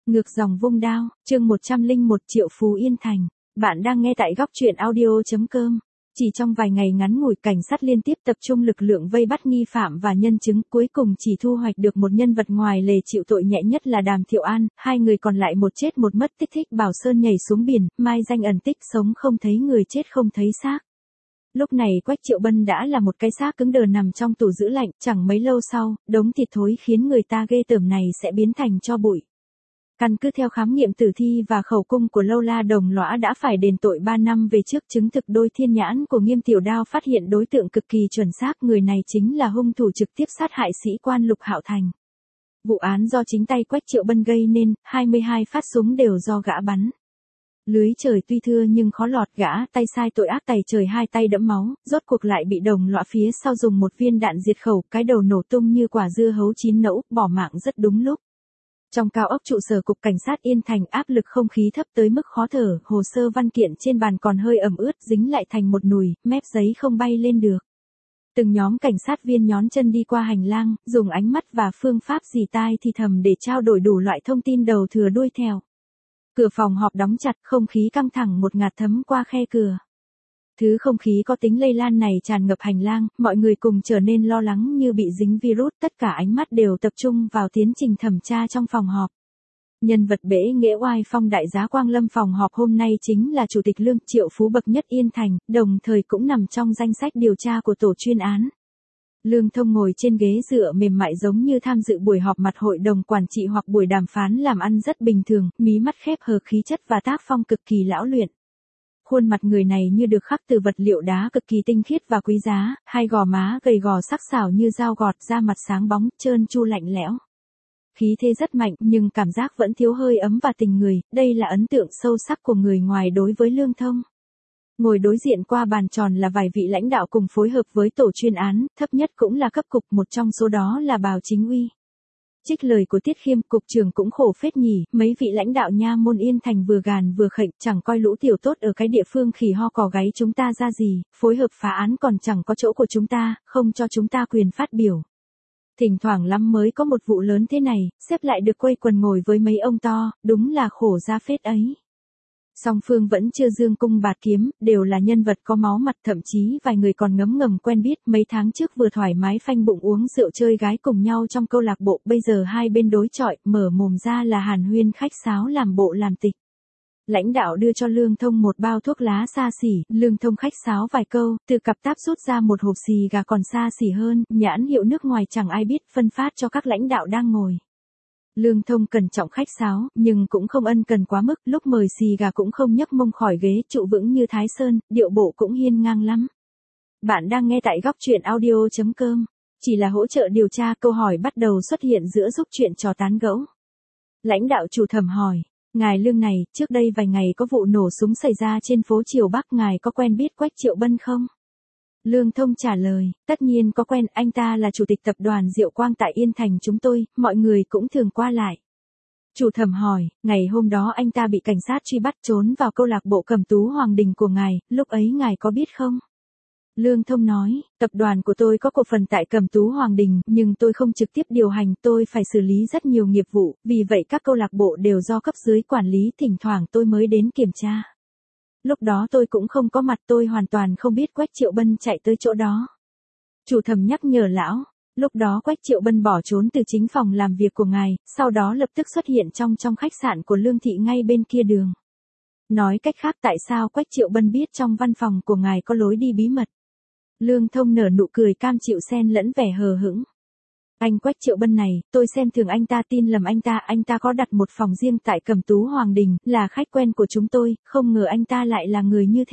Ngược dòng vung đao, chương 101 Triệu Phú Yên Thành. Bạn đang nghe tại góc truyện audio.com. Chỉ trong vài ngày ngắn ngủi, cảnh sát liên tiếp tập trung lực lượng vây bắt nghi phạm và nhân chứng, cuối cùng chỉ thu hoạch được một nhân vật ngoài lề chịu tội nhẹ nhất là Đàm Thiệu An, hai người còn lại một chết một mất tích. Thích Bảo Sơn nhảy xuống biển, mai danh ẩn tích, sống không thấy người, chết không thấy xác. Lúc này Quách Triệu Bân đã là một cái xác cứng đờ nằm trong tủ giữ lạnh, chẳng mấy lâu sau, đống thịt thối khiến người ta ghê tởm này sẽ biến thành tro bụi. Căn cứ theo khám nghiệm tử thi và khẩu cung của Lâu La Đồng Lõa đã phải đền tội 3 năm về trước, chứng thực đôi thiên nhãn của Nghiêm Tiểu Đao phát hiện đối tượng cực kỳ chuẩn xác, người này chính là hung thủ trực tiếp sát hại sĩ quan Lục Hạo Thành. Vụ án do chính tay Quách Triệu Bân gây nên, 22 phát súng đều do gã bắn. Lưới trời tuy thưa nhưng khó lọt, gã tay sai tội ác tày trời, hai tay đẫm máu, rốt cuộc lại bị Đồng Lõa phía sau dùng một viên đạn diệt khẩu, cái đầu nổ tung như quả dưa hấu chín nẫu, bỏ mạng rất đúng lúc. Trong cao ốc trụ sở cục cảnh sát Yên Thành, áp lực không khí thấp tới mức khó thở, hồ sơ văn kiện trên bàn còn hơi ẩm ướt, dính lại thành một nùi, mép giấy không bay lên được. Từng nhóm cảnh sát viên nhón chân đi qua hành lang, dùng ánh mắt và phương pháp rì tai thì thầm để trao đổi đủ loại thông tin đầu thừa đuôi theo. Cửa phòng họp đóng chặt, không khí căng thẳng một ngạt thấm qua khe cửa. Thứ không khí có tính lây lan này tràn ngập hành lang, mọi người cùng trở nên lo lắng như bị dính virus, tất cả ánh mắt đều tập trung vào tiến trình thẩm tra trong phòng họp. Nhân vật bẽ nghĩa oai phong đại giá Quang Lâm phòng họp hôm nay chính là Chủ tịch Lương Triệu Phú bậc nhất Yên Thành, đồng thời cũng nằm trong danh sách điều tra của tổ chuyên án. Lương Thông ngồi trên ghế dựa mềm mại giống như tham dự buổi họp mặt hội đồng quản trị hoặc buổi đàm phán làm ăn rất bình thường, mí mắt khép hờ, khí chất và tác phong cực kỳ lão luyện. Khuôn mặt người này như được khắc từ vật liệu đá cực kỳ tinh khiết và quý giá, hai gò má gầy gò sắc sảo như dao gọt, da mặt sáng bóng, trơn tru lạnh lẽo. Khí thế rất mạnh nhưng cảm giác vẫn thiếu hơi ấm và tình người, đây là ấn tượng sâu sắc của người ngoài đối với Lương Thông. Ngồi đối diện qua bàn tròn là vài vị lãnh đạo cùng phối hợp với tổ chuyên án, thấp nhất cũng là cấp cục, một trong số đó là Bào Chính Uy. Trích lời của Tiết Khiêm, cục trưởng cũng khổ phết nhỉ, mấy vị lãnh đạo nha môn Yên Thành vừa gàn vừa khệnh, chẳng coi lũ tiểu tốt ở cái địa phương khỉ ho cò gáy chúng ta ra gì, phối hợp phá án còn chẳng có chỗ của chúng ta, không cho chúng ta quyền phát biểu. Thỉnh thoảng lắm mới có một vụ lớn thế này, xếp lại được quây quần ngồi với mấy ông to, đúng là khổ ra phết ấy. Song phương vẫn chưa dương cung bạt kiếm, đều là nhân vật có máu mặt, thậm chí vài người còn ngấm ngầm quen biết, mấy tháng trước vừa thoải mái phanh bụng uống rượu chơi gái cùng nhau trong câu lạc bộ, bây giờ hai bên đối chọi, mở mồm ra là hàn huyên khách sáo làm bộ làm tịch. Lãnh đạo đưa cho Lương Thông một bao thuốc lá xa xỉ, Lương Thông khách sáo vài câu, từ cặp táp rút ra một hộp xì gà còn xa xỉ hơn, nhãn hiệu nước ngoài chẳng ai biết, phân phát cho các lãnh đạo đang ngồi. Lương Thông cẩn trọng khách sáo, nhưng cũng không ân cần quá mức, lúc mời xì gà cũng không nhấc mông khỏi ghế, trụ vững như Thái Sơn, điệu bộ cũng hiên ngang lắm. Bạn đang nghe tại góc truyện audio.com. Chỉ là hỗ trợ điều tra, câu hỏi bắt đầu xuất hiện giữa giúp chuyện trò tán gẫu. Lãnh đạo chủ thẩm hỏi, ngài Lương này, trước đây vài ngày có vụ nổ súng xảy ra trên phố Triều Bắc, ngài có quen biết Quách Triệu Bân không? Lương Thông trả lời, tất nhiên có quen, anh ta là chủ tịch tập đoàn Diệu Quang tại Yên Thành chúng tôi, mọi người cũng thường qua lại. Chủ thẩm hỏi, ngày hôm đó anh ta bị cảnh sát truy bắt trốn vào câu lạc bộ Cẩm Tú Hoàng Đình của ngài, lúc ấy ngài có biết không? Lương Thông nói, tập đoàn của tôi có cổ phần tại Cẩm Tú Hoàng Đình, nhưng tôi không trực tiếp điều hành, tôi phải xử lý rất nhiều nghiệp vụ, vì vậy các câu lạc bộ đều do cấp dưới quản lý, thỉnh thoảng tôi mới đến kiểm tra. Lúc đó tôi cũng không có mặt, tôi hoàn toàn không biết Quách Triệu Bân chạy tới chỗ đó. Chủ thẩm nhắc nhở lão, lúc đó Quách Triệu Bân bỏ trốn từ chính phòng làm việc của ngài, sau đó lập tức xuất hiện trong khách sạn của Lương Thị ngay bên kia đường. Nói cách khác, tại sao Quách Triệu Bân biết trong văn phòng của ngài có lối đi bí mật? Lương Thông nở nụ cười cam chịu xen lẫn vẻ hờ hững. Anh Quách Triệu Bân này, tôi xem thường anh ta, tin lầm anh ta có đặt một phòng riêng tại Cẩm Tú Hoàng Đình, là khách quen của chúng tôi, không ngờ anh ta lại là người như thế.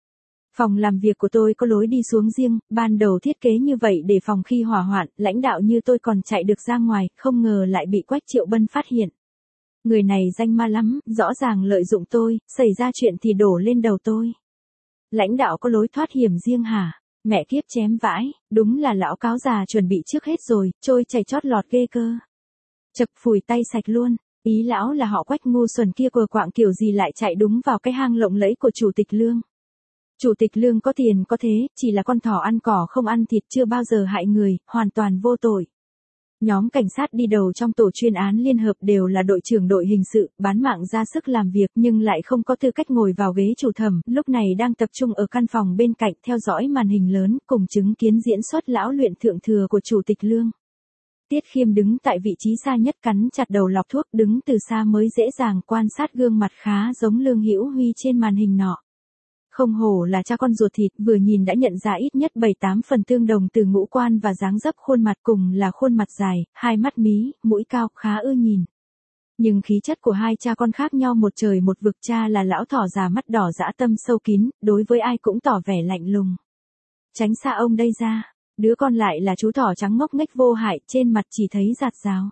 Phòng làm việc của tôi có lối đi xuống riêng, ban đầu thiết kế như vậy để phòng khi hỏa hoạn, lãnh đạo như tôi còn chạy được ra ngoài, không ngờ lại bị Quách Triệu Bân phát hiện. Người này danh ma lắm, rõ ràng lợi dụng tôi, xảy ra chuyện thì đổ lên đầu tôi. Lãnh đạo có lối thoát hiểm riêng hả? Mẹ kiếp chém vãi, đúng là lão cáo già chuẩn bị trước hết rồi, trôi chảy chót lọt ghê cơ. Chập phủi tay sạch luôn, ý lão là họ Quách ngu xuẩn kia quờ quạng kiểu gì lại chạy đúng vào cái hang lộng lẫy của Chủ tịch Lương. Chủ tịch Lương có tiền có thế, chỉ là con thỏ ăn cỏ không ăn thịt, chưa bao giờ hại người, hoàn toàn vô tội. Nhóm cảnh sát đi đầu trong tổ chuyên án liên hợp đều là đội trưởng đội hình sự, bán mạng ra sức làm việc nhưng lại không có tư cách ngồi vào ghế chủ thẩm, lúc này đang tập trung ở căn phòng bên cạnh theo dõi màn hình lớn cùng chứng kiến diễn xuất lão luyện thượng thừa của Chủ tịch Lương. Tiết Khiêm đứng tại vị trí xa nhất cắn chặt đầu lọc thuốc, đứng từ xa mới dễ dàng quan sát gương mặt khá giống Lương Hữu Huy trên màn hình nọ. Không hổ là cha con ruột thịt, vừa nhìn đã nhận ra ít nhất 7-8 phần tương đồng từ ngũ quan và dáng dấp khuôn mặt, cùng là khuôn mặt dài, hai mắt mí, mũi cao, khá ưa nhìn. Nhưng khí chất của hai cha con khác nhau một trời một vực. Cha là lão thỏ già mắt đỏ dã tâm sâu kín, đối với ai cũng tỏ vẻ lạnh lùng. Tránh xa ông đây ra. Đứa con lại là chú thỏ trắng ngốc nghếch vô hại, trên mặt chỉ thấy giạt rào.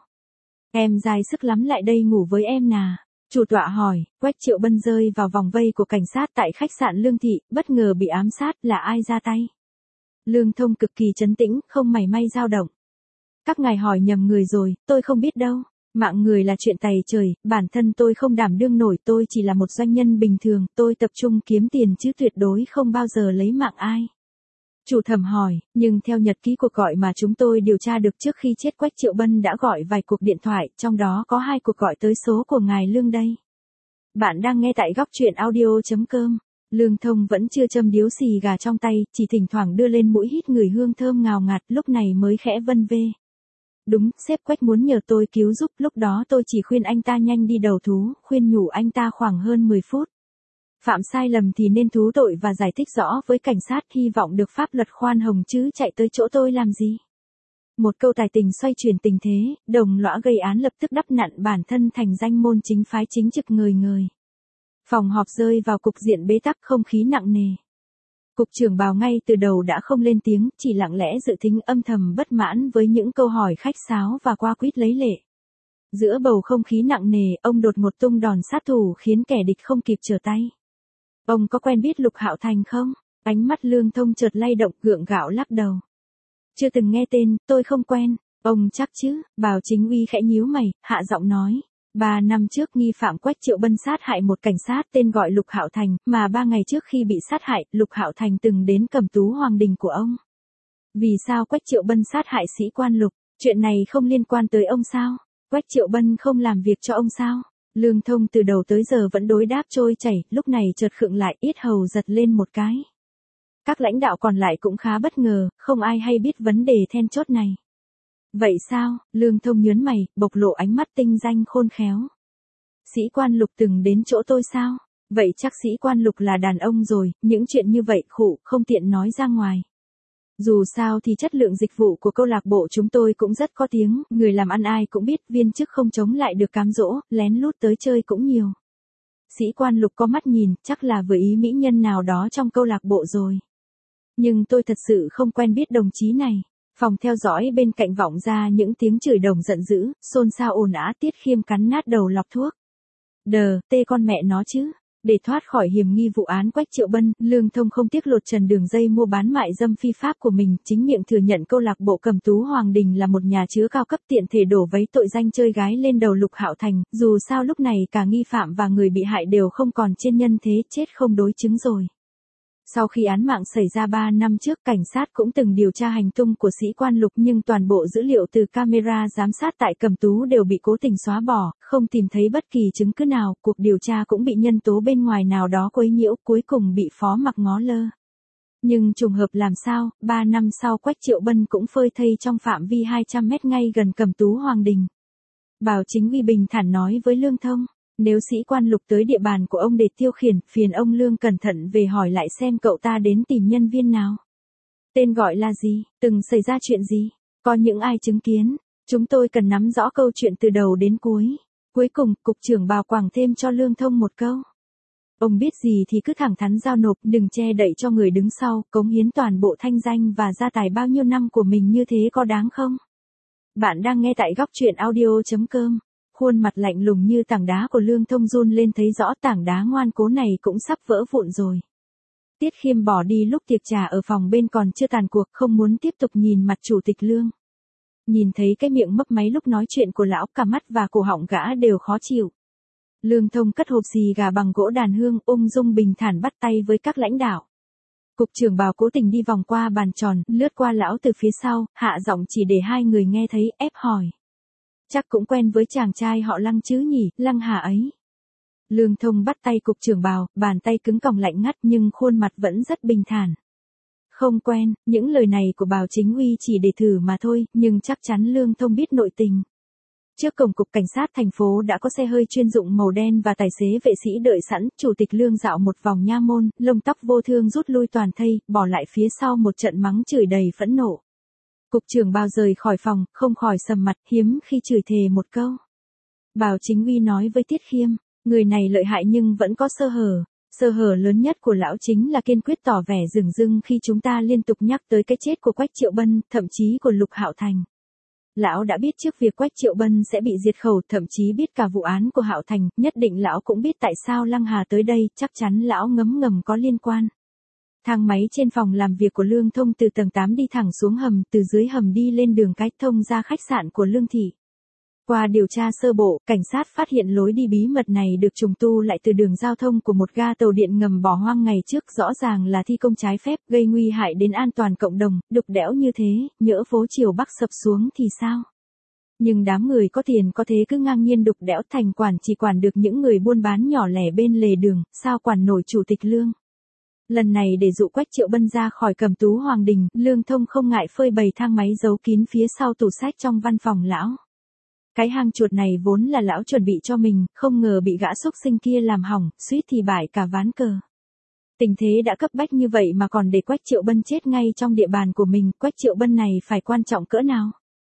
Em dai sức lắm, lại đây ngủ với em nà. Chủ tọa hỏi. Quách Triệu Bân rơi vào vòng vây của cảnh sát tại khách sạn Lương Thị, bất ngờ bị ám sát, là ai ra tay? Lương Thông cực kỳ trấn tĩnh, không mảy may dao động. Các ngài hỏi nhầm người rồi, tôi không biết đâu. Mạng người là chuyện tày trời, bản thân tôi không đảm đương nổi, tôi chỉ là một doanh nhân bình thường, tôi tập trung kiếm tiền chứ tuyệt đối không bao giờ lấy mạng ai. Chủ thẩm hỏi, nhưng theo nhật ký cuộc gọi mà chúng tôi điều tra được, trước khi chết Quách Triệu Bân đã gọi vài cuộc điện thoại, trong đó có 2 cuộc gọi tới số của ngài Lương đây. Bạn đang nghe tại góc truyện audio.com. Lương Thông vẫn chưa châm điếu xì gà trong tay, chỉ thỉnh thoảng đưa lên mũi hít người hương thơm ngào ngạt, lúc này mới khẽ vân vê. Đúng, sếp Quách muốn nhờ tôi cứu giúp, lúc đó tôi chỉ khuyên anh ta nhanh đi đầu thú, khuyên nhủ anh ta khoảng hơn 10 phút. Phạm sai lầm thì nên thú tội và giải thích rõ với cảnh sát, hy vọng được pháp luật khoan hồng chứ chạy tới chỗ tôi làm gì. Một câu tài tình xoay chuyển tình thế, đồng lõa gây án lập tức đắp nặn bản thân thành danh môn chính phái chính trực ngời ngời. Phòng họp rơi vào cục diện bế tắc, không khí nặng nề. Cục trưởng Bào ngay từ đầu đã không lên tiếng, chỉ lặng lẽ dự thính, âm thầm bất mãn với những câu hỏi khách sáo và qua quýt lấy lệ. Giữa bầu không khí nặng nề, ông đột ngột tung đòn sát thủ khiến kẻ địch không kịp trở tay. Ông có quen biết Lục Hạo Thành không? Ánh mắt Lương Thông chợt lay động, gượng gạo lắc đầu. Chưa từng nghe tên, tôi không quen. Ông chắc chứ? Bào Chính Uy khẽ nhíu mày, hạ giọng nói. 3 năm trước nghi phạm Quách Triệu Bân sát hại một cảnh sát tên gọi Lục Hạo Thành, mà 3 ngày trước khi bị sát hại, Lục Hạo Thành từng đến cầm tú hoàng đình của ông. Vì sao Quách Triệu Bân sát hại sĩ quan Lục? Chuyện này không liên quan tới ông sao? Quách Triệu Bân không làm việc cho ông sao? Lương Thông từ đầu tới giờ vẫn đối đáp trôi chảy, lúc này chợt khựng lại, yết hầu giật lên một cái. Các lãnh đạo còn lại cũng khá bất ngờ, không ai hay biết vấn đề then chốt này. Vậy sao? Lương Thông nhớn mày, bộc lộ ánh mắt tinh danh khôn khéo. Sĩ quan Lục từng đến chỗ tôi sao? Vậy chắc sĩ quan Lục là đàn ông rồi, những chuyện như vậy khụ, không tiện nói ra ngoài. Dù sao thì chất lượng dịch vụ của câu lạc bộ chúng tôi cũng rất có tiếng, người làm ăn ai cũng biết, viên chức không chống lại được cám dỗ, lén lút tới chơi cũng nhiều. Sĩ quan Lục có mắt nhìn, chắc là vừa ý mỹ nhân nào đó trong câu lạc bộ rồi. Nhưng tôi thật sự không quen biết đồng chí này. Phòng theo dõi bên cạnh vọng ra những tiếng chửi đồng giận dữ, xôn xao ồn ào. Tiết Khiêm cắn nát đầu lọc thuốc. Tê con mẹ nó chứ. Để thoát khỏi hiểm nghi vụ án Quách Triệu Bân, Lương Thông không tiếc lột trần đường dây mua bán mại dâm phi pháp của mình, chính miệng thừa nhận câu lạc bộ cầm tú Hoàng Đình là một nhà chứa cao cấp, tiện thể đổ vấy tội danh chơi gái lên đầu Lục Hạo Thành, dù sao lúc này cả nghi phạm và người bị hại đều không còn trên nhân thế, chết không đối chứng rồi. Sau khi án mạng xảy ra 3 năm trước, cảnh sát cũng từng điều tra hành tung của sĩ quan Lục, nhưng toàn bộ dữ liệu từ camera giám sát tại Cẩm Tú đều bị cố tình xóa bỏ, không tìm thấy bất kỳ chứng cứ nào, cuộc điều tra cũng bị nhân tố bên ngoài nào đó quấy nhiễu, cuối cùng bị Phó Mặc ngó lơ. Nhưng trùng hợp làm sao, 3 năm sau Quách Triệu Bân cũng phơi thây trong phạm vi 200 mét ngay gần Cẩm Tú Hoàng Đình. Bào Chính Uy bình thản nói với Lương Thông. Nếu sĩ quan Lục tới địa bàn của ông để tiêu khiển, phiền ông Lương cẩn thận về hỏi lại xem cậu ta đến tìm nhân viên nào. Tên gọi là gì, từng xảy ra chuyện gì, có những ai chứng kiến. Chúng tôi cần nắm rõ câu chuyện từ đầu đến cuối. Cuối cùng, cục trưởng Bào quảng thêm cho Lương Thông một câu. Ông biết gì thì cứ thẳng thắn giao nộp, đừng che đậy cho người đứng sau, cống hiến toàn bộ thanh danh và gia tài bao nhiêu năm của mình như thế có đáng không? Bạn đang nghe tại góc truyện audio.com. Khuôn mặt lạnh lùng như tảng đá của Lương Thông run lên, thấy rõ tảng đá ngoan cố này cũng sắp vỡ vụn rồi. Tiết Khiêm bỏ đi lúc tiệc trà ở phòng bên còn chưa tàn cuộc, không muốn tiếp tục nhìn mặt chủ tịch Lương. Nhìn thấy cái miệng mấp máy lúc nói chuyện của lão, cả mắt và cổ họng gã đều khó chịu. Lương Thông cất hộp xì gà bằng gỗ đàn hương, ung dung bình thản bắt tay với các lãnh đạo. Cục trưởng Bào cố tình đi vòng qua bàn tròn, lướt qua lão từ phía sau, hạ giọng chỉ để hai người nghe thấy, ép hỏi. Chắc cũng quen với chàng trai họ Lăng chứ nhỉ, Lăng Hà ấy. Lương Thông bắt tay cục trưởng Bào, bàn tay cứng còng lạnh ngắt nhưng khuôn mặt vẫn rất bình thản. Không quen, những lời này của Bào Chính Uy chỉ để thử mà thôi, nhưng chắc chắn Lương Thông biết nội tình. Trước cổng cục cảnh sát thành phố đã có xe hơi chuyên dụng màu đen và tài xế vệ sĩ đợi sẵn, chủ tịch Lương dạo một vòng nha môn, lông tóc vô thương rút lui toàn thây, bỏ lại phía sau một trận mắng chửi đầy phẫn nộ. Cục trưởng Bào rời khỏi phòng, không khỏi sầm mặt, hiếm khi chửi thề một câu. Bào Chính Uy nói với Tiết Khiêm, người này lợi hại nhưng vẫn có sơ hở. Sơ hở lớn nhất của lão chính là kiên quyết tỏ vẻ dửng dưng khi chúng ta liên tục nhắc tới cái chết của Quách Triệu Bân, thậm chí của Lục Hạo Thành. Lão đã biết trước việc Quách Triệu Bân sẽ bị diệt khẩu, thậm chí biết cả vụ án của Hạo Thành, nhất định lão cũng biết tại sao Lăng Hà tới đây, chắc chắn lão ngấm ngầm có liên quan. Thang máy trên phòng làm việc của Lương Thông từ tầng 8 đi thẳng xuống hầm, từ dưới hầm đi lên đường cái thông ra khách sạn của Lương Thị. Qua điều tra sơ bộ, cảnh sát phát hiện lối đi bí mật này được trùng tu lại từ đường giao thông của một ga tàu điện ngầm bỏ hoang ngày trước, rõ ràng là thi công trái phép, gây nguy hại đến an toàn cộng đồng, đục đẽo như thế, nhỡ phố chiều Bắc sập xuống thì sao? Nhưng đám người có tiền có thế cứ ngang nhiên đục đẽo, thành quản chỉ quản được những người buôn bán nhỏ lẻ bên lề đường, sao quản nổi chủ tịch Lương? Lần này để dụ Quách Triệu Bân ra khỏi Cẩm Tú Hoàng Đình, Lương Thông không ngại phơi bày thang máy giấu kín phía sau tủ sách trong văn phòng lão. Cái hang chuột này vốn là lão chuẩn bị cho mình, không ngờ bị gã xúc sinh kia làm hỏng, suýt thì bại cả ván cờ. Tình thế đã cấp bách như vậy mà còn để Quách Triệu Bân chết ngay trong địa bàn của mình, Quách Triệu Bân này phải quan trọng cỡ nào?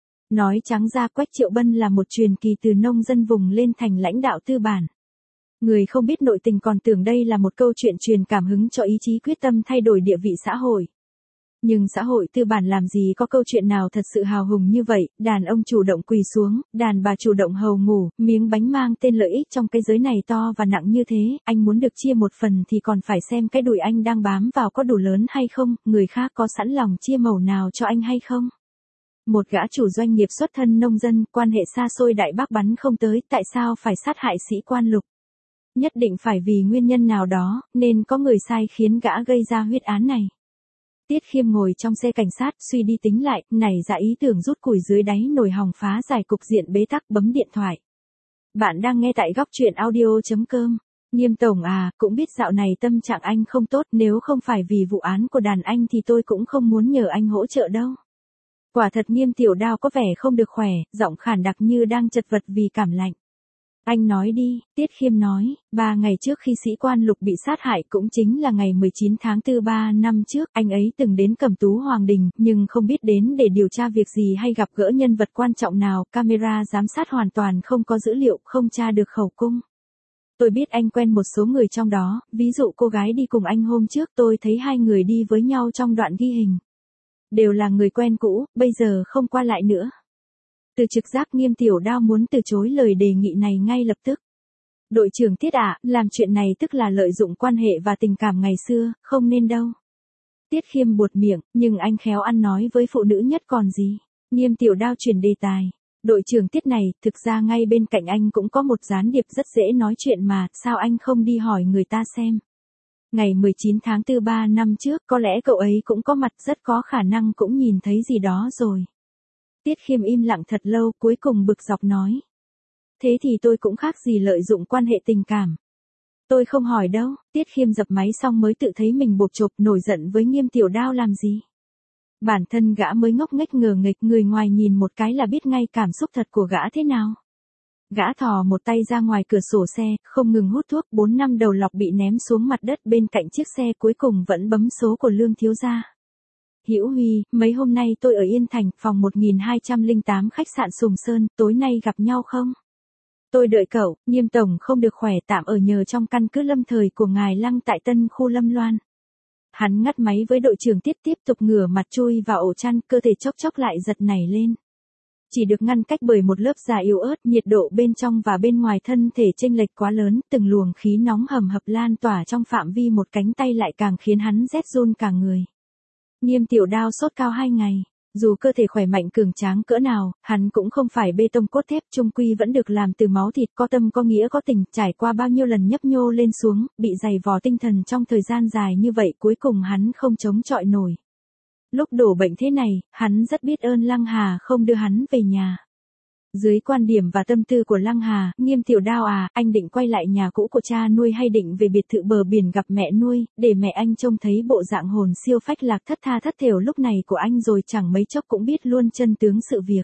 Nói trắng ra Quách Triệu Bân là một truyền kỳ từ nông dân vùng lên thành lãnh đạo tư bản. Người không biết nội tình còn tưởng đây là một câu chuyện truyền cảm hứng cho ý chí quyết tâm thay đổi địa vị xã hội. Nhưng xã hội tư bản làm gì có câu chuyện nào thật sự hào hùng như vậy, đàn ông chủ động quỳ xuống, đàn bà chủ động hầu ngủ, miếng bánh mang tên lợi ích trong cái giới này to và nặng như thế, anh muốn được chia một phần thì còn phải xem cái đùi anh đang bám vào có đủ lớn hay không, người khác có sẵn lòng chia mẩu nào cho anh hay không. Một gã chủ doanh nghiệp xuất thân nông dân, quan hệ xa xôi Đại Bác bắn không tới, tại sao phải sát hại sĩ quan Lục? Nhất định phải vì nguyên nhân nào đó, nên có người sai khiến gã gây ra huyết án này. Tiết Khiêm ngồi trong xe cảnh sát, suy đi tính lại, nảy ra ý tưởng rút củi dưới đáy nồi hòng phá giải cục diện bế tắc, bấm điện thoại. Bạn đang nghe tại góc truyện audio.com. Nghiêm tổng à, cũng biết dạo này tâm trạng anh không tốt, nếu không phải vì vụ án của đàn anh thì tôi cũng không muốn nhờ anh hỗ trợ đâu. Quả thật Nghiêm Tiểu Đao có vẻ không được khỏe, giọng khản đặc như đang chật vật vì cảm lạnh. Anh nói đi, Tiết Khiêm nói, 3 ngày trước khi sĩ quan Lục bị sát hại cũng chính là ngày 19 tháng 4 3 năm trước, anh ấy từng đến Cẩm Tú Hoàng Đình, nhưng không biết đến để điều tra việc gì hay gặp gỡ nhân vật quan trọng nào, camera giám sát hoàn toàn không có dữ liệu, không tra được khẩu cung. Tôi biết anh quen một số người trong đó, ví dụ cô gái đi cùng anh hôm trước tôi thấy hai người đi với nhau trong đoạn ghi hình. Đều là người quen cũ, bây giờ không qua lại nữa. Từ trực giác Nghiêm Tiểu Đao muốn từ chối lời đề nghị này ngay lập tức. Đội trưởng Tiết ạ, làm chuyện này tức là lợi dụng quan hệ và tình cảm ngày xưa, không nên đâu. Tiết Khiêm buột miệng, nhưng anh khéo ăn nói với phụ nữ nhất còn gì. Nghiêm Tiểu Đao chuyển đề tài. Đội trưởng Tiết này, thực ra ngay bên cạnh anh cũng có một gián điệp rất dễ nói chuyện mà, sao anh không đi hỏi người ta xem. Ngày 19 tháng 4 3 năm trước, có lẽ cậu ấy cũng có mặt, rất có khả năng cũng nhìn thấy gì đó rồi. Tiết Khiêm im lặng thật lâu, cuối cùng bực dọc nói. Thế thì tôi cũng khác gì lợi dụng quan hệ tình cảm. Tôi không hỏi đâu, Tiết Khiêm dập máy xong mới tự thấy mình bộp chộp, nổi giận với Nghiêm Tiểu Đao làm gì. Bản thân gã mới ngốc nghếch ngờ nghệch, người ngoài nhìn một cái là biết ngay cảm xúc thật của gã thế nào. Gã thò một tay ra ngoài cửa sổ xe, không ngừng hút thuốc, 4 năm đầu lọc bị ném xuống mặt đất bên cạnh chiếc xe, cuối cùng vẫn bấm số của Lương thiếu gia. Hữu Huy, mấy hôm nay tôi ở Yên Thành, phòng 1208 khách sạn Sùng Sơn, tối nay gặp nhau không? Tôi đợi cậu, Nghiêm tổng không được khỏe, tạm ở nhờ trong căn cứ lâm thời của ngài Lăng tại Tân Khu Lâm Loan. Hắn ngắt máy với đội trưởng Tiết, tiếp tục ngửa mặt chui vào ổ chăn, cơ thể chốc chốc lại giật nảy lên. Chỉ được ngăn cách bởi một lớp da yếu ớt, nhiệt độ bên trong và bên ngoài thân thể chênh lệch quá lớn, từng luồng khí nóng hầm hập lan tỏa trong phạm vi một cánh tay lại càng khiến hắn rét run cả người. Nghiêm Tiểu Đao sốt cao 2 ngày. Dù cơ thể khỏe mạnh cường tráng cỡ nào, hắn cũng không phải bê tông cốt thép, chung quy vẫn được làm từ máu thịt, có tâm có nghĩa có tình, trải qua bao nhiêu lần nhấp nhô lên xuống, bị dày vò tinh thần trong thời gian dài như vậy, cuối cùng hắn không chống chọi nổi. Lúc đổ bệnh thế này, hắn rất biết ơn Lăng Hà không đưa hắn về nhà. Dưới quan điểm và tâm tư của Lăng Hà, Nghiêm Tiểu Đao à, anh định quay lại nhà cũ của cha nuôi hay định về biệt thự bờ biển gặp mẹ nuôi, để mẹ anh trông thấy bộ dạng hồn siêu phách lạc thất tha thất thểu lúc này của anh rồi chẳng mấy chốc cũng biết luôn chân tướng sự việc.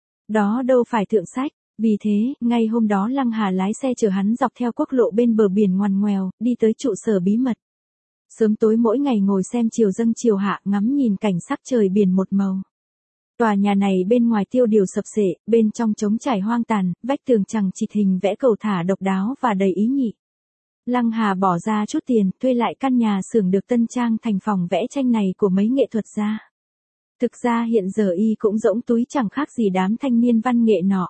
Đó đâu phải thượng sách. Vì thế, ngay hôm đó Lăng Hà lái xe chở hắn dọc theo quốc lộ bên bờ biển ngoằn ngoèo, đi tới trụ sở bí mật. Sớm tối mỗi ngày ngồi xem chiều dâng chiều hạ, ngắm nhìn cảnh sắc trời biển một màu. Tòa nhà này bên ngoài tiêu điều sập sệ, bên trong trống trải hoang tàn, vách tường chằng chịt hình vẽ cầu thả độc đáo và đầy ý nhị. Lăng Hà bỏ ra chút tiền, thuê lại căn nhà xưởng được tân trang thành phòng vẽ tranh này của mấy nghệ thuật gia. Thực ra hiện giờ y cũng rỗng túi chẳng khác gì đám thanh niên văn nghệ nọ.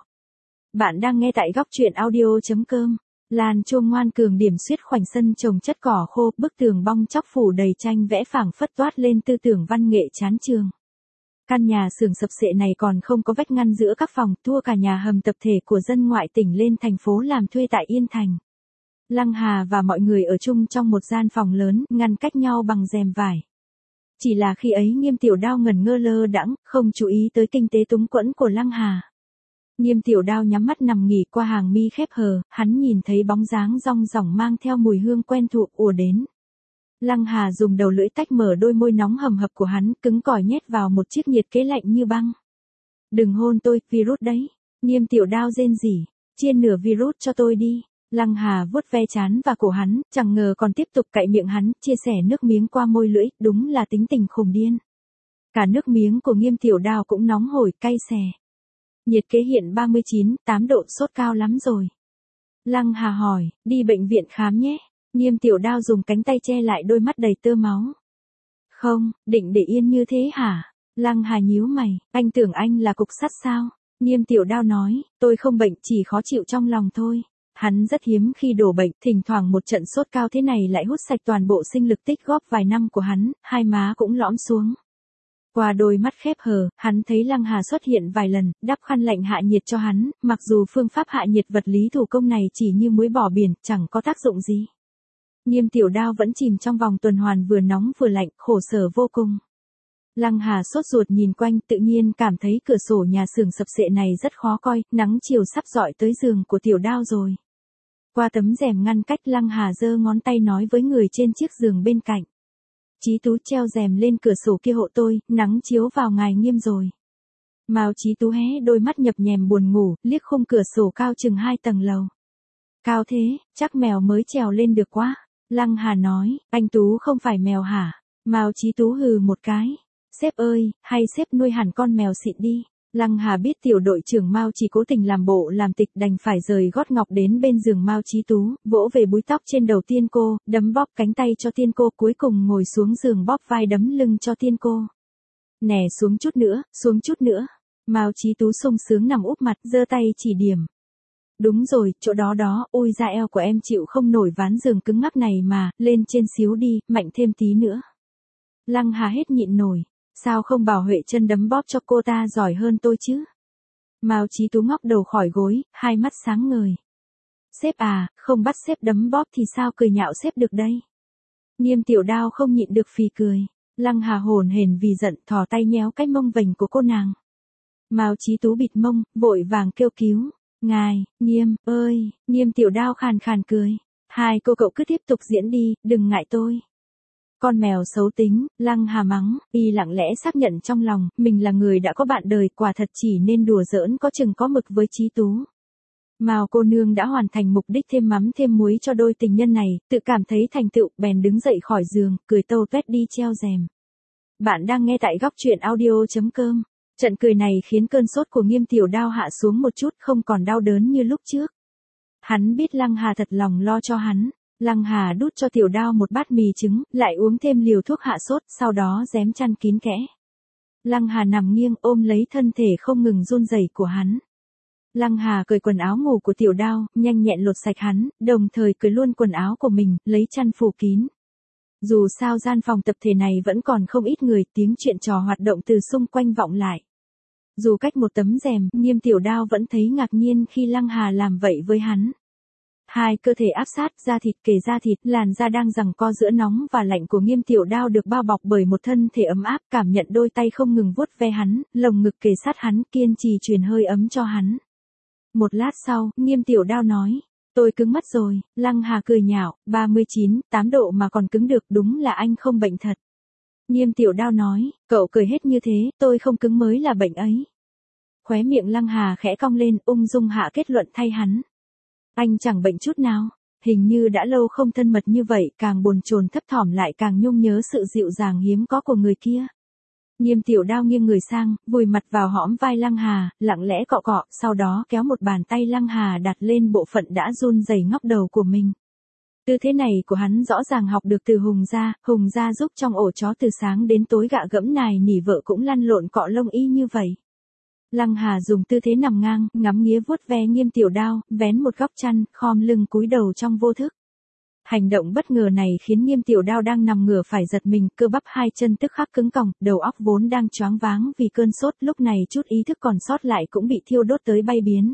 Bạn đang nghe tại góc truyện audio.com. Lan chuông ngoan cường điểm xuyết khoảnh sân trồng chất cỏ khô, bức tường bong chóc phủ đầy tranh vẽ phảng phất toát lên tư tưởng văn nghệ chán chường. Căn nhà xưởng sập sệ này còn không có vách ngăn giữa các phòng, thua cả nhà hầm tập thể của dân ngoại tỉnh lên thành phố làm thuê tại Yên Thành. Lăng Hà và mọi người ở chung trong một gian phòng lớn, ngăn cách nhau bằng rèm vải. Chỉ là khi ấy Nghiêm Tiểu Đao ngẩn ngơ lơ đãng, không chú ý tới kinh tế túng quẫn của Lăng Hà. Nghiêm Tiểu Đao nhắm mắt nằm nghỉ, qua hàng mi khép hờ, hắn nhìn thấy bóng dáng rong ròng mang theo mùi hương quen thuộc ùa đến. Lăng Hà dùng đầu lưỡi tách mở đôi môi nóng hầm hập của hắn, cứng cỏi nhét vào một chiếc nhiệt kế lạnh như băng. Đừng hôn tôi, virus đấy. Nghiêm Tiểu Đao rên rỉ, chiên nửa virus cho tôi đi. Lăng Hà vuốt ve trán và cổ hắn, chẳng ngờ còn tiếp tục cạy miệng hắn, chia sẻ nước miếng qua môi lưỡi, đúng là tính tình khùng điên. Cả nước miếng của Nghiêm Tiểu Đao cũng nóng hổi, cay xè. Nhiệt kế hiện 39,8 độ, sốt cao lắm rồi. Lăng Hà hỏi, đi bệnh viện khám nhé. Nghiêm Tiểu Đao dùng cánh tay che lại đôi mắt đầy tơ máu. Không, định để yên như thế hả? Lăng Hà nhíu mày, anh tưởng anh là cục sắt sao? Nghiêm Tiểu Đao nói, tôi không bệnh, chỉ khó chịu trong lòng thôi. Hắn rất hiếm khi đổ bệnh, thỉnh thoảng một trận sốt cao thế này lại hút sạch toàn bộ sinh lực tích góp vài năm của hắn, hai má cũng lõm xuống. Qua đôi mắt khép hờ, hắn thấy Lăng Hà xuất hiện vài lần, đắp khăn lạnh hạ nhiệt cho hắn, mặc dù phương pháp hạ nhiệt vật lý thủ công này chỉ như muối bỏ biển, chẳng có tác dụng gì. Nghiêm Tiểu Đao vẫn chìm trong vòng tuần hoàn vừa nóng vừa lạnh, khổ sở vô cùng. Lăng Hà sốt ruột nhìn quanh, tự nhiên cảm thấy cửa sổ nhà xưởng sập sệ này rất khó coi, nắng chiều sắp rọi tới giường của Tiểu Đao rồi. Qua tấm rèm ngăn cách, Lăng Hà giơ ngón tay nói với người trên chiếc giường bên cạnh. Chí Tú treo rèm lên cửa sổ kia hộ tôi, nắng chiếu vào ngài Nghiêm rồi. Mao Chí Tú hé đôi mắt nhập nhèm buồn ngủ, liếc khung cửa sổ cao chừng 2 tầng lầu. Cao thế, chắc mèo mới trèo lên được quá. Lăng Hà nói, anh Tú không phải mèo hả? Mao Chí Tú hừ một cái. Sếp ơi, hay sếp nuôi hẳn con mèo xịn đi. Lăng Hà biết tiểu đội trưởng Mao chỉ cố tình làm bộ làm tịch, đành phải rời gót ngọc đến bên giường Mao Chí Tú, vỗ về búi tóc trên đầu tiên cô, đấm bóp cánh tay cho tiên cô, cuối cùng ngồi xuống giường bóp vai đấm lưng cho tiên cô. Nè xuống chút nữa, xuống chút nữa. Mao Chí Tú sung sướng nằm úp mặt, giơ tay chỉ điểm. Đúng rồi, chỗ đó đó, ôi da eo của em chịu không nổi ván giường cứng ngắc này mà, lên trên xíu đi, mạnh thêm tí nữa. Lăng Hà hết nhịn nổi. Sao không bảo Huệ Chân đấm bóp cho cô ta giỏi hơn tôi chứ? Mao Chí Tú ngóc đầu khỏi gối, hai mắt sáng ngời. Sếp à, không bắt sếp đấm bóp thì sao cười nhạo sếp được đây? Nghiêm Tiểu Đao không nhịn được phì cười. Lăng Hà hồn hển vì giận, thò tay nhéo cái mông vành của cô nàng. Mao Chí Tú bịt mông, vội vàng kêu cứu. Ngài, Nghiêm, ơi, Nghiêm Tiểu Đao khàn khàn cười. Hai cô cậu cứ tiếp tục diễn đi, đừng ngại tôi. Con mèo xấu tính, Lăng Hà mắng, y lặng lẽ xác nhận trong lòng, mình là người đã có bạn đời, quả thật chỉ nên đùa giỡn có chừng có mực với Chí Tú. Mao cô nương đã hoàn thành mục đích thêm mắm thêm muối cho đôi tình nhân này, tự cảm thấy thành tựu, bèn đứng dậy khỏi giường, cười tâu tuét đi treo rèm. Bạn đang nghe tại góc truyện audio.com. Trận cười này khiến cơn sốt của Nghiêm Tiểu Đao hạ xuống một chút, không còn đau đớn như lúc trước. Hắn biết Lăng Hà thật lòng lo cho hắn. Lăng Hà đút cho Tiểu Đao một bát mì trứng, lại uống thêm liều thuốc hạ sốt, sau đó rém chăn kín kẽ. Lăng Hà nằm nghiêng ôm lấy thân thể không ngừng run rẩy của hắn. Lăng Hà cởi quần áo ngủ của Tiểu Đao, nhanh nhẹn lột sạch hắn, đồng thời cởi luôn quần áo của mình, lấy chăn phủ kín. Dù sao gian phòng tập thể này vẫn còn không ít người, tiếng chuyện trò hoạt động từ xung quanh vọng lại. Dù cách một tấm rèm, Nghiêm Tiểu Đao vẫn thấy ngạc nhiên khi Lăng Hà làm vậy với hắn. Hai cơ thể áp sát, da thịt kề da thịt, làn da đang giằng co giữa nóng và lạnh của Nghiêm Tiểu Đao được bao bọc bởi một thân thể ấm áp, cảm nhận đôi tay không ngừng vuốt ve hắn, lồng ngực kề sát hắn, kiên trì truyền hơi ấm cho hắn. Một lát sau, Nghiêm Tiểu Đao nói, tôi cứng mất rồi. Lăng Hà cười nhạo, 39, 8 độ mà còn cứng được, đúng là anh không bệnh thật. Nghiêm Tiểu Đao nói, cậu cười hết như thế, tôi không cứng mới là bệnh ấy. Khóe miệng Lăng Hà khẽ cong lên, ung dung hạ kết luận thay hắn. Anh chẳng bệnh chút nào, hình như đã lâu không thân mật như vậy, càng bồn chồn thấp thỏm lại càng nhung nhớ sự dịu dàng hiếm có của người kia. Nghiêm Tiểu Đao nghiêng người sang, vùi mặt vào hõm vai Lăng Hà, lặng lẽ cọ cọ, sau đó kéo một bàn tay Lăng Hà đặt lên bộ phận đã run rẩy ngóc đầu của mình. Tư thế này của hắn rõ ràng học được từ Hùng gia giúp trong ổ chó từ sáng đến tối gạ gẫm nài nỉ vợ cũng lăn lộn cọ lông y như vậy. Lăng Hà dùng tư thế nằm ngang, ngắm nghía vuốt ve Nghiêm Tiểu Đao, vén một góc chăn, khom lưng cúi đầu trong vô thức. Hành động bất ngờ này khiến Nghiêm Tiểu Đao đang nằm ngửa phải giật mình, cơ bắp hai chân tức khắc cứng còng, đầu óc vốn đang choáng váng vì cơn sốt, lúc này chút ý thức còn sót lại cũng bị thiêu đốt tới bay biến.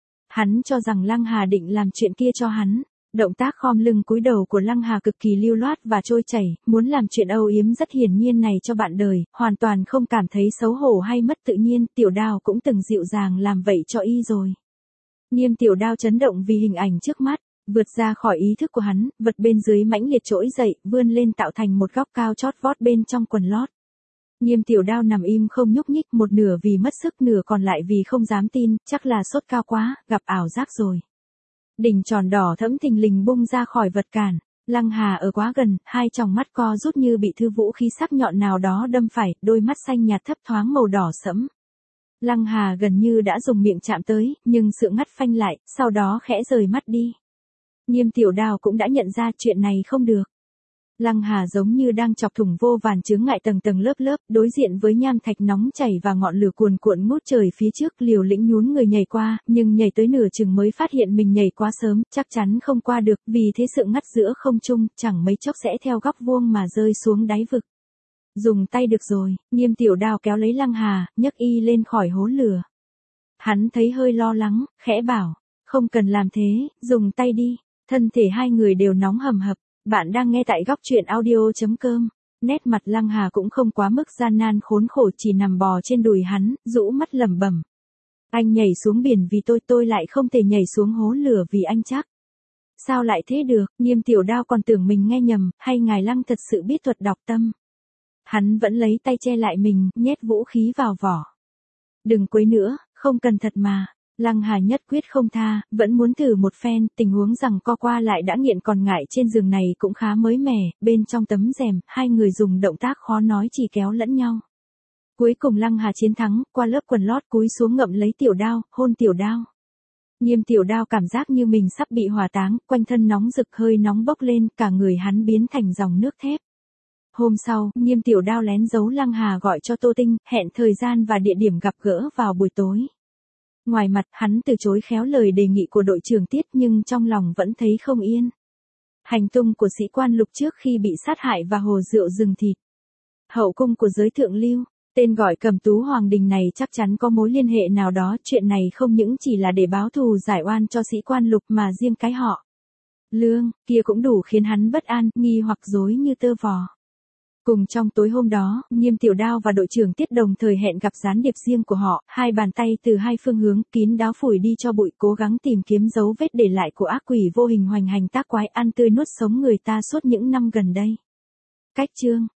Hắn cho rằng Lăng Hà định làm chuyện kia cho hắn. Động tác khom lưng cúi đầu của Lăng Hà cực kỳ lưu loát và trôi chảy, muốn làm chuyện âu yếm rất hiển nhiên này cho bạn đời, hoàn toàn không cảm thấy xấu hổ hay mất tự nhiên, Tiểu Đao cũng từng dịu dàng làm vậy cho y rồi. Nghiêm Tiểu Đao chấn động vì hình ảnh trước mắt, vượt ra khỏi ý thức của hắn, vật bên dưới mãnh liệt trỗi dậy, vươn lên tạo thành một góc cao chót vót bên trong quần lót. Nghiêm Tiểu Đao nằm im không nhúc nhích, một nửa vì mất sức, nửa còn lại vì không dám tin, chắc là sốt cao quá, gặp ảo giác rồi. Đỉnh tròn đỏ thẫm thình lình bung ra khỏi vật cản. Lăng Hà ở quá gần, hai tròng mắt co rút như bị thứ vũ khí sắc nhọn nào đó đâm phải, đôi mắt xanh nhạt thấp thoáng màu đỏ sẫm. Lăng Hà gần như đã dùng miệng chạm tới, nhưng sự ngắt phanh lại, sau đó khẽ rời mắt đi. Nghiêm Tiểu Đao cũng đã nhận ra chuyện này không được. Lăng Hà giống như đang chọc thủng vô vàn chướng ngại tầng tầng lớp lớp, đối diện với nham thạch nóng chảy và ngọn lửa cuồn cuộn ngút trời phía trước, liều lĩnh nhún người nhảy qua, nhưng nhảy tới nửa chừng mới phát hiện mình nhảy quá sớm, chắc chắn không qua được, vì thế sự ngắt giữa không trung, chẳng mấy chốc sẽ theo góc vuông mà rơi xuống đáy vực. Dùng tay được rồi, Nghiêm Tiểu Đao kéo lấy Lăng Hà, nhấc y lên khỏi hố lửa. Hắn thấy hơi lo lắng, khẽ bảo, không cần làm thế, dùng tay đi. Thân thể hai người đều nóng hầm hập. Bạn đang nghe tại góc truyện audio.com. Nét mặt Lăng Hà cũng không quá mức gian nan khốn khổ, chỉ nằm bò trên đùi hắn, rũ mắt lẩm bẩm. Anh nhảy xuống biển vì tôi lại không thể nhảy xuống hố lửa vì anh chắc. Sao lại thế được, Nghiêm Tiểu Đao còn tưởng mình nghe nhầm, hay ngài Lăng thật sự biết thuật đọc tâm. Hắn vẫn lấy tay che lại mình, nhét vũ khí vào vỏ. Đừng quấy nữa, không cần thật mà. Lăng Hà nhất quyết không tha, vẫn muốn thử một phen, tình huống rằng co qua lại đã nghiện còn ngại trên giường này cũng khá mới mẻ, bên trong tấm rèm, hai người dùng động tác khó nói chỉ kéo lẫn nhau. Cuối cùng Lăng Hà chiến thắng, qua lớp quần lót cúi xuống ngậm lấy Tiểu Đao, hôn Tiểu Đao. Nghiêm Tiểu Đao cảm giác như mình sắp bị hỏa táng, quanh thân nóng rực, hơi nóng bốc lên, cả người hắn biến thành dòng nước thép. Hôm sau, Nghiêm Tiểu Đao lén giấu Lăng Hà gọi cho Tô Tinh, hẹn thời gian và địa điểm gặp gỡ vào buổi tối. Ngoài mặt, hắn từ chối khéo lời đề nghị của đội trưởng Tiết, nhưng trong lòng vẫn thấy không yên. Hành tung của sĩ quan Lục trước khi bị sát hại và hồ rượu rừng thịt. Hậu cung của giới thượng lưu, tên gọi Cẩm Tú Hoàng Đình này chắc chắn có mối liên hệ nào đó, chuyện này không những chỉ là để báo thù giải oan cho sĩ quan Lục mà riêng cái họ Lương kia cũng đủ khiến hắn bất an, nghi hoặc rối như tơ vò. Cùng trong tối hôm đó, Nghiêm Tiểu Đao và đội trưởng Tiết đồng thời hẹn gặp gián điệp riêng của họ, hai bàn tay từ hai phương hướng, kín đáo phủi đi cho bụi, cố gắng tìm kiếm dấu vết để lại của ác quỷ vô hình hoành hành tác quái, ăn tươi nuốt sống người ta suốt những năm gần đây. Cách chương